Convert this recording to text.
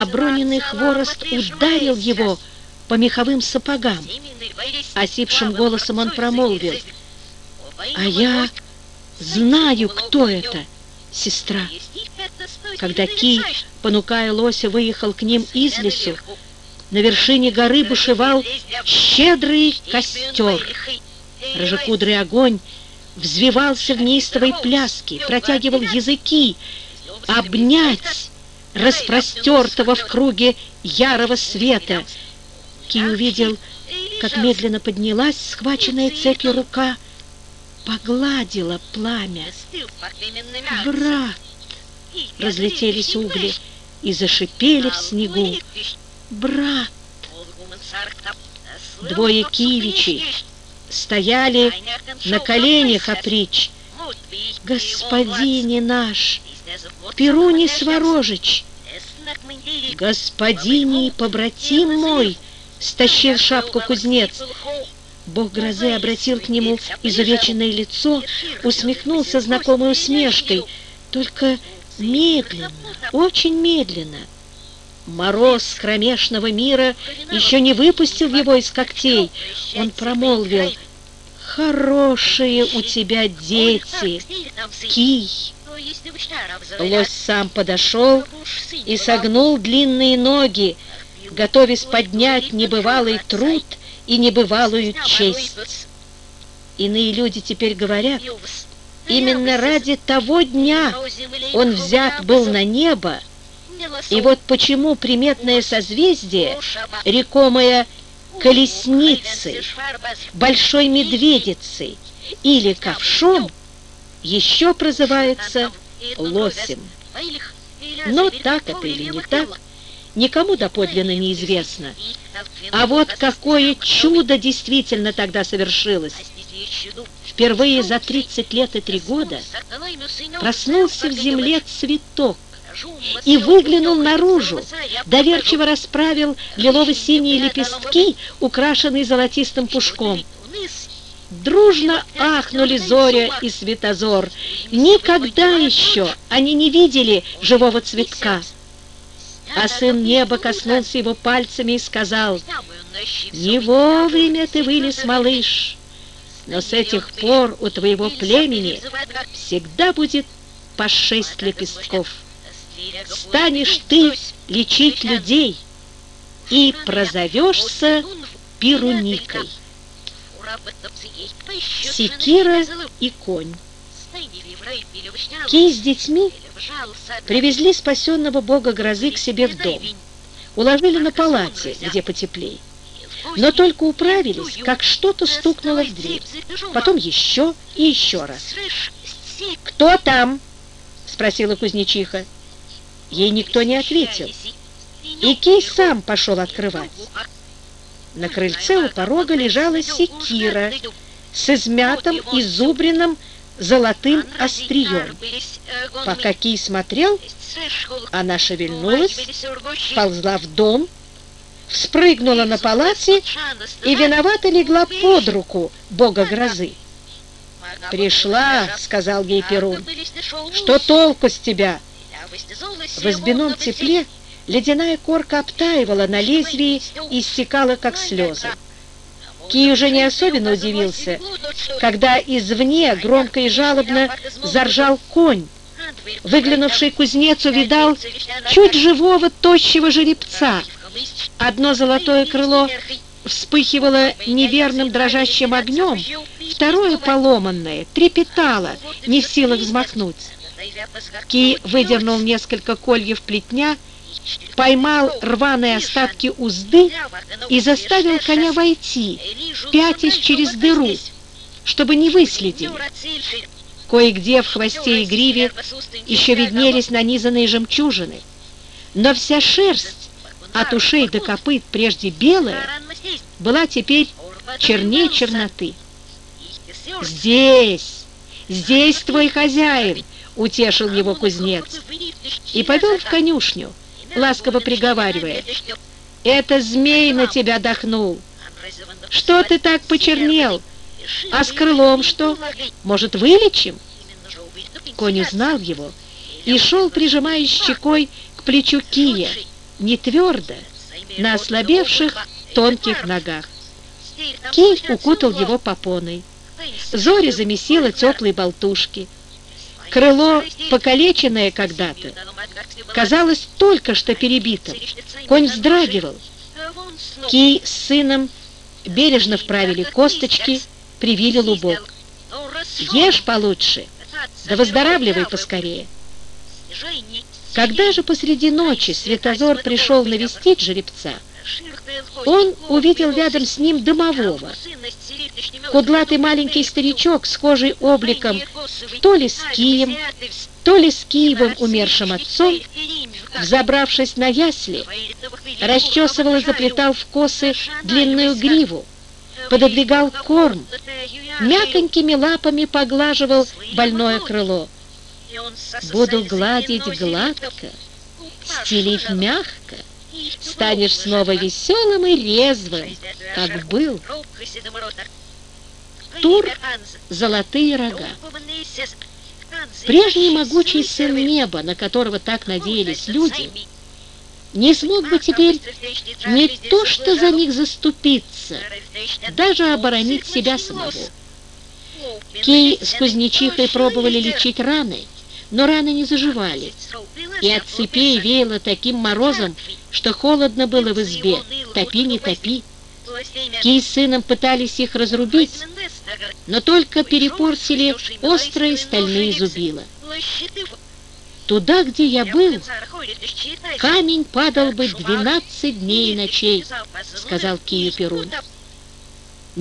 оброненный хворост ударил его по меховым сапогам. Осипшим голосом он промолвил: «А я знаю, кто это, сестра». Когда Кий, понукая лося, выехал к ним из лесу, на вершине горы бушевал щедрый костер. Рыжекудрый огонь взвивался в неистовой пляске, протягивал языки обнять распростертого в круге ярого света. Кий увидел, как медленно поднялась схваченная цепью рука, погладила пламя. «Брат!» Разлетелись угли и зашипели в снегу. «Брат!» Двое киевичей стояли на коленях опричь. «Господине наш, Перуний Сворожич!» «Господине и побратим мой!» — стащил шапку кузнец. Бог грозы обратил к нему изувеченное лицо, усмехнулся знакомой усмешкой, только медленно, очень медленно. Мороз кромешного мира еще не выпустил его из когтей. Он промолвил: «Хорошие у тебя дети, Кий». Лось сам подошел и согнул длинные ноги, готовясь поднять небывалый труд и небывалую честь. Иные люди теперь говорят, именно ради того дня он взят был на небо, и вот почему приметное созвездие, рекомое колесницей, большой медведицей или ковшом, еще прозывается лосем. Но так это или не так, никому доподлинно неизвестно. А вот какое чудо действительно тогда совершилось! Впервые за 30 лет и 3 года проснулся в земле цветок и выглянул наружу, доверчиво расправил лилово-синие лепестки, украшенные золотистым пушком. Дружно ахнули Зоря и Светозор. Никогда еще они не видели живого цветка. А сын неба коснулся его пальцами и сказал: «Не вовремя ты вылез, малыш, но с этих пор у твоего племени всегда будет по 6 лепестков. Станешь ты лечить людей и прозовешься Перуникой». Секира и конь. Кий с детьми привезли спасенного бога грозы к себе в дом, уложили на палате, где потеплее. Но только управились, как что-то стукнуло в дверь. Потом еще и еще раз. «Кто там?» — спросила кузнечиха. Ей никто не ответил, и Кий сам пошел открывать. На крыльце у порога лежала секира с измятым, изубренным золотым острием. Пока Кий смотрел, она шевельнулась, ползла в дом, вспрыгнула на палате и виновато легла под руку бога грозы. «Пришла, — сказал ей Перун, — что толку с тебя?» В избином тепле ледяная корка обтаивала на лезвии и стекала, как слезы. Кий уже не особенно удивился, когда извне громко и жалобно заржал конь. Выглянувший кузнец увидал чуть живого тощего жеребца. Одно золотое крыло вспыхивало неверным дрожащим огнем, второе, поломанное, трепетало, не в силах взмахнуть. Кий выдернул несколько кольев плетня, поймал рваные остатки узды и заставил коня войти, пятясь через дыру, чтобы не выследили. Кое-где в хвосте и гриве еще виднелись нанизанные жемчужины, но вся шерсть от ушей до копыт, прежде белая, была теперь чернее черноты. «Здесь, здесь твой хозяин!» — утешил его кузнец и повел в конюшню, ласково приговаривая: «Это змей на тебя дохнул. Что ты так почернел? А с крылом что? Может, вылечим?» Конь узнал его и шел, прижимая щекой к плечу Кия. не твердо, на ослабевших тонких ногах. Кий укутал его попоной. Зори замесила теплые болтушки. Крыло, покалеченное когда-то, казалось только что перебитым. Конь вздрагивал. Кий с сыном бережно вправили косточки, привили лубок. «Ешь получше, да выздоравливай поскорее». Когда же посреди ночи Светозор пришел навестить жеребца, он увидел рядом с ним домового. Кудлатый маленький старичок, схожий обликом то ли с Кием, то ли с Киевым умершим отцом, взобравшись на ясли, расчесывал и заплетал в косы длинную гриву, пододвигал корм, мяконькими лапами поглаживал больное крыло. «Буду гладить гладко, стелить мягко, станешь снова веселым и резвым, как был». Тур — золотые рога. Прежний могучий сын неба, на которого так надеялись люди, не смог бы теперь не то что за них заступиться, даже оборонить себя самого. Кий с кузнечихой пробовали лечить раны, но раны не заживали, и от цепей веяло таким морозом, что холодно было в избе, топи не топи. Кий с сыном пытались их разрубить, но только перепортили острые стальные зубила. «Туда, где я был, камень падал бы 12 дней и ночей», — сказал Кию Перун.